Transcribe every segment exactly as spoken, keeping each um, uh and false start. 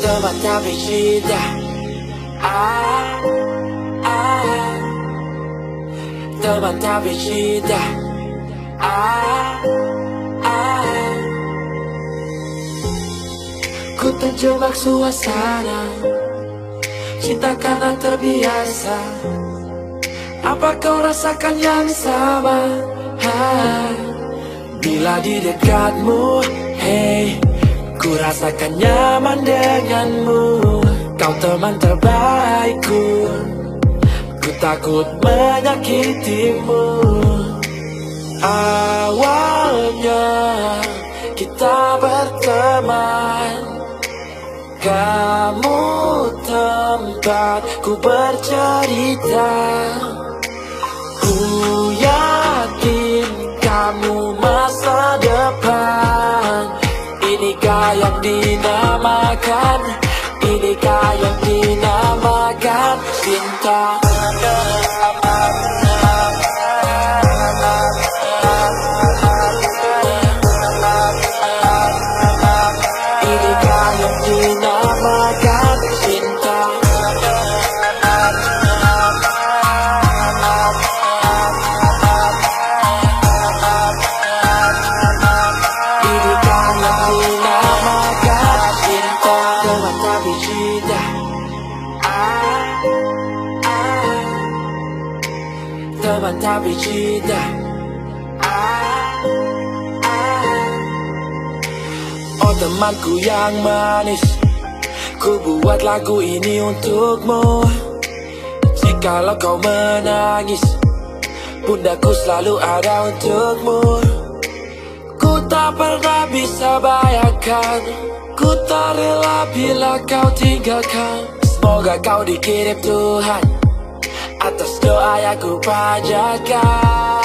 teman tapi cinta. Ah, ah, teman tapi cinta. Ah, ah, ku terjebak suasana cinta karena terbiasa. Apa kau rasakan yang sama? Ha, bila di dekatmu, hey, ku rasakan nyaman denganmu. Kau teman terbaikku, ku takut menyakitimu. Awalnya kita berteman, kamu tempat ku bercerita. Ku yakin kamu masa depan. Inikah yang dinamakan, inikah yang dinamakan cinta. Inikah yang dinamakan cinta. Inikah yang dinamakan cinta. Teman tapi cinta. Ah, ah, teman tapi cinta. Ah, ah. Oh temanku yang manis, ku buat lagu ini untukmu. Jikalau kau menangis, pundaku selalu ada untukmu. Ku tak pernah bisa bayangkan, ku tak rela bila kau tinggalkan. Semoga kau dikirim Tuhan atas doa yang ku panjatkan.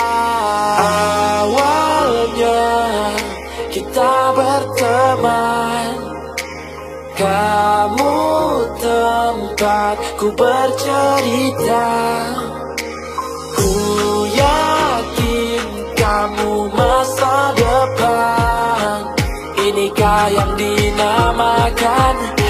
Awalnya kita berteman, kamu tempat ku bercerita. Ku yakin kamu masa depan. Inikah yang dinamakan,